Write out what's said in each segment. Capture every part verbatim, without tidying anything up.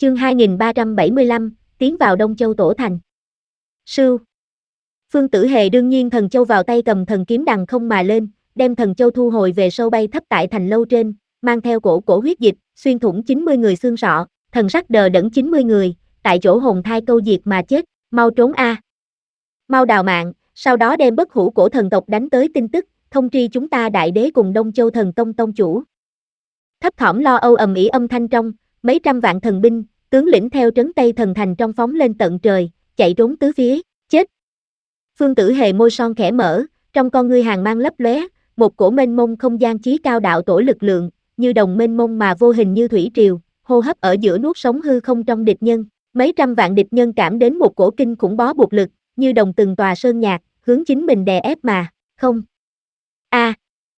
Chương hai nghìn ba trăm bảy mươi lăm, tiến vào Đông Châu Tổ Thành. Sưu. Phương Tử Hề đương nhiên thần châu vào tay cầm thần kiếm đằng không mà lên, đem thần châu thu hồi về sâu bay thấp tại thành lâu trên, mang theo cổ cổ huyết dịch, xuyên thủng chín mươi người xương sọ, thần sắc đờ đẫn chín mươi người, tại chỗ hồn thai câu diệt mà chết, mau trốn a. Mau đào mạng, sau đó đem bất hủ cổ thần tộc đánh tới tin tức, thông tri chúng ta đại đế cùng Đông Châu thần tông tông chủ. Thấp thỏm lo âu ầm ĩ âm thanh trong, mấy trăm vạn thần binh, tướng lĩnh theo trấn Tây thần thành trong phóng lên tận trời, chạy trốn tứ phía, chết. Phương Tử Hề môi son khẽ mở, trong con ngươi hàng mang lấp lóe, một cổ mênh mông không gian chí cao đạo tổ lực lượng, như đồng mênh mông mà vô hình như thủy triều, hô hấp ở giữa nuốt sống hư không trong địch nhân, mấy trăm vạn địch nhân cảm đến một cổ kinh khủng bó buộc lực, như đồng từng tòa sơn nhạc, hướng chính mình đè ép mà, không. A. À.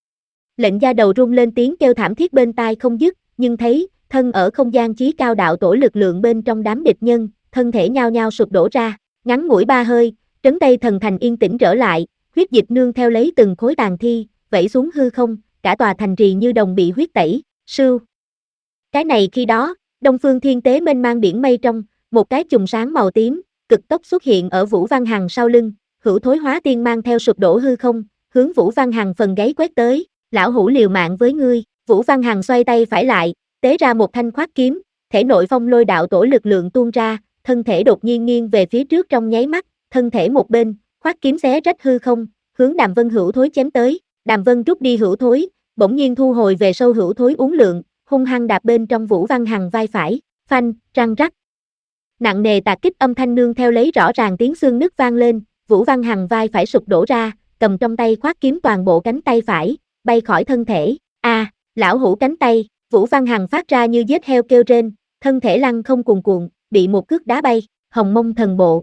Lệnh gia đầu rung lên tiếng kêu thảm thiết bên tai không dứt, nhưng thấy, thân ở không gian chí cao đạo tổ lực lượng bên trong đám địch nhân, thân thể nhao nhao sụp đổ ra, ngắn ngủi ba hơi, trấn Tây thần thành yên tĩnh trở lại, huyết dịch nương theo lấy từng khối tàn thi, vẩy xuống hư không, cả tòa thành trì như đồng bị huyết tẩy, sưu. Cái này khi đó, Đông Phương Thiên Tế mênh mang biển mây trong, một cái chùm sáng màu tím, cực tốc xuất hiện ở Vũ Văn Hằng sau lưng, hữu thối hóa tiên mang theo sụp đổ hư không, hướng Vũ Văn Hằng phần gáy quét tới, lão hủ liều mạng với ngươi, Vũ Văn Hằng xoay tay phải lại, tế ra một thanh khoát kiếm, thể nội phong lôi đạo tổ lực lượng tuôn ra, thân thể đột nhiên nghiêng về phía trước trong nháy mắt, thân thể một bên, khoát kiếm xé rách hư không, hướng Đàm Vân hữu thối chém tới, Đàm Vân rút đi hữu thối, bỗng nhiên thu hồi về sâu hữu thối uốn lượng, hung hăng đạp bên trong Vũ Văn Hằng vai phải, phanh, răng rắc. Nặng nề tạc kích âm thanh nương theo lấy rõ ràng tiếng xương nứt vang lên, Vũ Văn Hằng vai phải sụp đổ ra, cầm trong tay khoát kiếm toàn bộ cánh tay phải, bay khỏi thân thể, a, à, lão hủ cánh tay, Vũ Văn Hằng phát ra như giết heo kêu rên, thân thể lăn không cuồn cuộn, bị một cước đá bay, hồng mông thần bộ.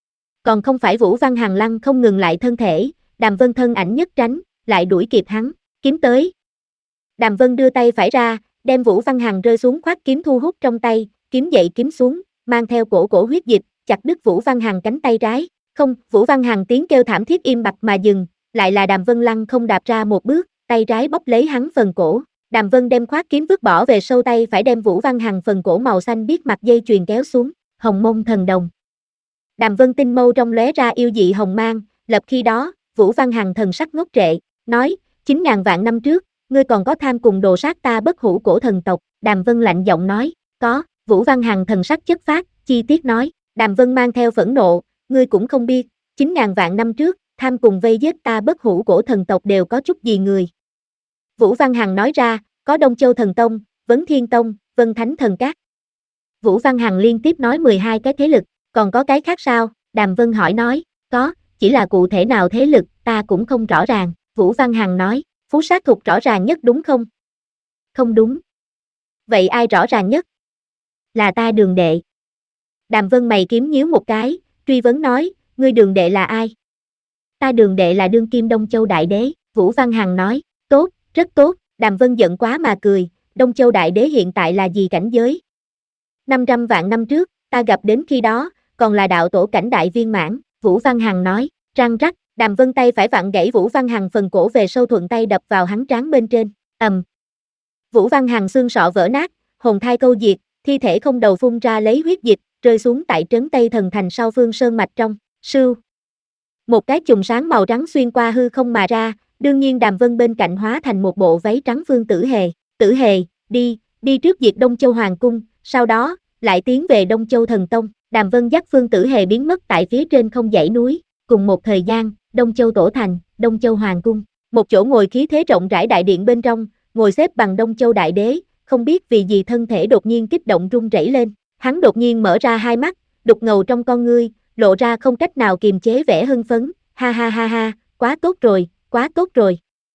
Còn không phải Vũ Văn Hằng lăn không ngừng lại thân thể, Đàm Vân thân ảnh nhất tránh, lại đuổi kịp hắn, kiếm tới. Đàm Vân đưa tay phải ra, đem Vũ Văn Hằng rơi xuống khoát kiếm thu hút trong tay, kiếm dậy kiếm xuống, mang theo cổ cổ huyết dịch, chặt đứt Vũ Văn Hằng cánh tay trái. Không, Vũ Văn Hằng tiếng kêu thảm thiết im bặt mà dừng, lại là Đàm Vân lăn không đạp ra một bước, tay trái bóp lấy hắn phần cổ. Đàm Vân đem khoát kiếm vứt bỏ về sâu tay phải đem Vũ Văn Hằng phần cổ màu xanh biếc mặt dây chuyền kéo xuống, hồng mông thần đồng. Đàm Vân tinh mâu trong lóe ra yêu dị hồng mang, lập khi đó, Vũ Văn Hằng thần sắc ngốc trệ, nói, chín ngàn vạn năm trước, ngươi còn có tham cùng đồ sát ta bất hủ cổ thần tộc, Đàm Vân lạnh giọng nói, có, Vũ Văn Hằng thần sắc chất phát, chi tiết nói, Đàm Vân mang theo phẫn nộ, ngươi cũng không biết, chín ngàn vạn năm trước, tham cùng vây giết ta bất hủ cổ thần tộc đều có chút gì người. Vũ Văn Hằng nói ra, có Đông Châu Thần Tông, Vấn Thiên Tông, Vân Thánh Thần Các. Vũ Văn Hằng liên tiếp nói mười hai cái thế lực, còn có cái khác sao? Đàm Vân hỏi nói, có, chỉ là cụ thể nào thế lực, ta cũng không rõ ràng. Vũ Văn Hằng nói, Phú Sát Thục rõ ràng nhất đúng không? Không đúng. Vậy ai rõ ràng nhất? Là ta Đường đệ. Đàm Vân mày kiếm nhíu một cái, truy vấn nói, ngươi Đường đệ là ai? Ta Đường đệ là đương kim Đông Châu Đại Đế. Vũ Văn Hằng nói, tốt, rất tốt. Đàm Vân giận quá mà cười, Đông Châu Đại Đế hiện tại là gì cảnh giới? năm trăm vạn năm trước, ta gặp đến khi đó, còn là đạo tổ cảnh đại viên mãn, Vũ Văn Hằng nói, răng rắc, Đàm Vân tay phải vặn gãy Vũ Văn Hằng phần cổ về sâu thuận tay đập vào hắn trán bên trên, ầm. Vũ Văn Hằng xương sọ vỡ nát, hồn thai câu diệt, thi thể không đầu phun ra lấy huyết dịch, rơi xuống tại trấn Tây thần thành sau phương sơn mạch trong, sưu. Một cái chùm sáng màu trắng xuyên qua hư không mà ra, đương nhiên Đàm Vân bên cạnh hóa thành một bộ váy trắng Phương Tử Hề, Tử Hề, đi, đi trước diệt Đông Châu Hoàng Cung, sau đó, lại tiến về Đông Châu Thần Tông, Đàm Vân dắt Phương Tử Hề biến mất tại phía trên không dãy núi, cùng một thời gian, Đông Châu Tổ Thành, Đông Châu Hoàng Cung, một chỗ ngồi khí thế rộng rãi đại điện bên trong, ngồi xếp bằng Đông Châu Đại Đế, không biết vì gì thân thể đột nhiên kích động run rẩy lên, hắn đột nhiên mở ra hai mắt, đục ngầu trong con ngươi, lộ ra không cách nào kiềm chế vẻ hưng phấn, ha ha ha ha, quá tốt rồi, quá tốt rồi.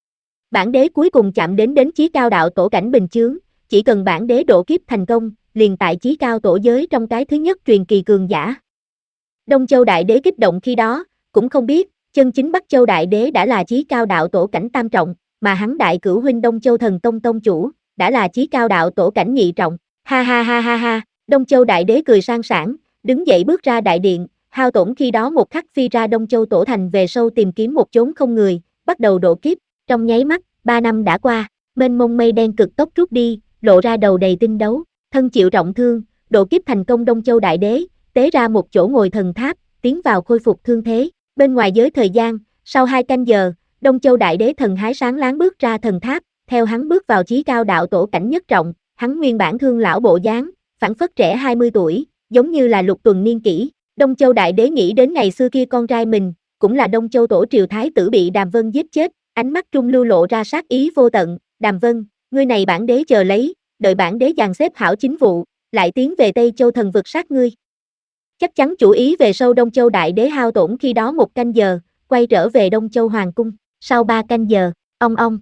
Bản đế cuối cùng chạm đến đến chí cao đạo tổ cảnh bình chướng, chỉ cần bản đế độ kiếp thành công, liền tại chí cao tổ giới trong cái thứ nhất truyền kỳ cường giả. Đông Châu Đại Đế kích động khi đó, cũng không biết, chân chính Bắc Châu Đại Đế đã là chí cao đạo tổ cảnh tam trọng, mà hắn đại cửu huynh Đông Châu Thần Tông tông chủ, đã là chí cao đạo tổ cảnh nhị trọng, ha ha ha ha ha, Đông Châu Đại Đế cười sang sảng, đứng dậy bước ra đại điện, hao tổn khi đó một khắc phi ra Đông Châu Tổ Thành về sâu tìm kiếm một chốn không người, bắt đầu độ kiếp, trong nháy mắt, ba năm đã qua, mênh mông mây đen cực tốc rút đi, lộ ra đầu đầy tinh đấu, thân chịu trọng thương, độ kiếp thành công Đông Châu Đại Đế, tế ra một chỗ ngồi thần tháp, tiến vào khôi phục thương thế. Bên ngoài giới thời gian, sau hai canh giờ, Đông Châu Đại Đế thần hái sáng láng bước ra thần tháp, theo hắn bước vào chí cao đạo tổ cảnh nhất trọng, hắn nguyên bản thương lão bộ dáng, phảng phất trẻ hai mươi tuổi, giống như là lục tuần niên kỷ. Đông Châu Đại Đế nghĩ đến ngày xưa kia con trai mình, cũng là Đông Châu tổ triều thái tử bị Đàm Vân giết chết, ánh mắt trung lưu lộ ra sát ý vô tận. Đàm Vân, ngươi này bản đế chờ lấy, đợi bản đế dàn xếp hảo chính vụ, lại tiến về Tây Châu thần vực sát ngươi. Chắc chắn chủ ý về sâu Đông Châu Đại Đế hao tổn khi đó một canh giờ, quay trở về Đông Châu Hoàng cung. Sau ba canh giờ, ong ong,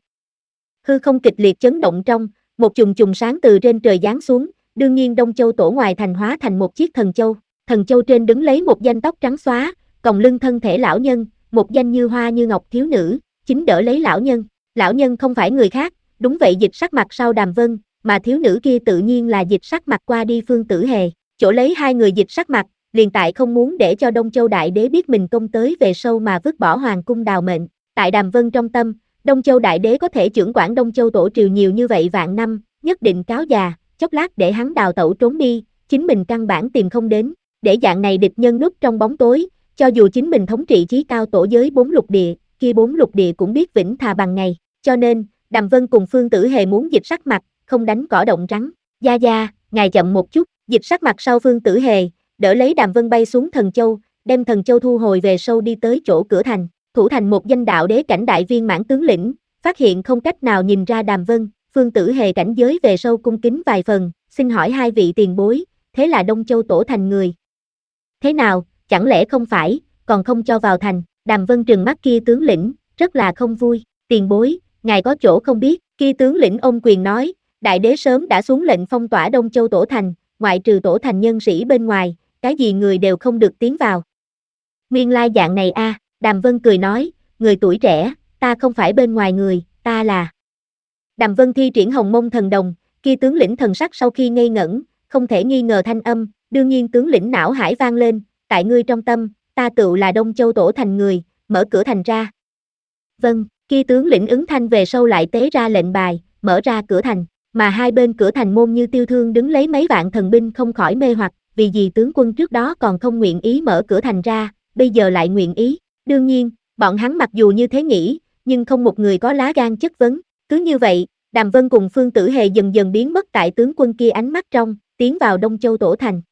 hư không kịch liệt chấn động trong, một chùm chùm sáng từ trên trời giáng xuống, đương nhiên Đông Châu tổ ngoài thành hóa thành một chiếc thần châu. Thần châu trên đứng lấy một danh tóc trắng xóa, còng lưng thân thể lão nhân, một danh như hoa như ngọc thiếu nữ, chính đỡ lấy lão nhân. Lão nhân không phải người khác, đúng vậy Dịch Sắc Mặt sau Đàm Vân, mà thiếu nữ kia tự nhiên là Dịch Sắc Mặt qua đi Phương Tử Hề. Chỗ lấy hai người Dịch Sắc Mặt, liền tại không muốn để cho Đông Châu Đại Đế biết mình công tới về sâu mà vứt bỏ hoàng cung đào mệnh. Tại Đàm Vân trong tâm, Đông Châu Đại Đế có thể chưởng quản Đông Châu tổ triều nhiều như vậy vạn năm, nhất định cáo già, chốc lát để hắn đào tẩu trốn đi, chính mình căn bản tìm không đến, để dạng này địch nhân núp trong bóng tối, cho dù chính mình thống trị chí cao tổ giới bốn lục địa, kia bốn lục địa cũng biết vĩnh thà bằng ngày, cho nên, Đàm Vân cùng Phương Tử Hề muốn Dịch Sắc Mặt, không đánh cỏ động rắn. Gia Gia, ngài chậm một chút. Dịch Sắc Mặt sau Phương Tử Hề, đỡ lấy Đàm Vân bay xuống thần châu, đem thần châu thu hồi về sâu đi tới chỗ cửa thành. Thủ thành một danh đạo đế cảnh đại viên mãn tướng lĩnh, phát hiện không cách nào nhìn ra Đàm Vân, Phương Tử Hề cảnh giới về sâu cung kính vài phần, xin hỏi hai vị tiền bối, thế là Đông Châu tổ thành người. Thế nào, chẳng lẽ không phải, còn không cho vào thành? Đàm Vân trừng mắt kia tướng lĩnh, rất là không vui. Tiền bối, ngài có chỗ không biết, kia tướng lĩnh ôm quyền nói, đại đế sớm đã xuống lệnh phong tỏa Đông Châu tổ thành, ngoại trừ tổ thành nhân sĩ bên ngoài, cái gì người đều không được tiến vào. Nguyên lai dạng này a, à, Đàm Vân cười nói, người tuổi trẻ, ta không phải bên ngoài người, ta là. Đàm Vân thi triển Hồng Mông thần đồng, kia tướng lĩnh thần sắc sau khi ngây ngẩn, không thể nghi ngờ thanh âm, đương nhiên tướng lĩnh não hải vang lên, tại ngươi trong tâm, ta tựu là Đông Châu tổ thành người, mở cửa thành ra. Vâng, kia tướng lĩnh ứng thanh về sau lại tế ra lệnh bài, mở ra cửa thành, mà hai bên cửa thành môn như tiêu thương đứng lấy mấy vạn thần binh không khỏi mê hoặc, vì gì tướng quân trước đó còn không nguyện ý mở cửa thành ra, bây giờ lại nguyện ý. Đương nhiên, bọn hắn mặc dù như thế nghĩ, nhưng không một người có lá gan chất vấn. Cứ như vậy, Đàm Vân cùng Phương Tử Hề dần dần biến mất tại tướng quân kia ánh mắt trong, tiến vào Đông Châu tổ thành.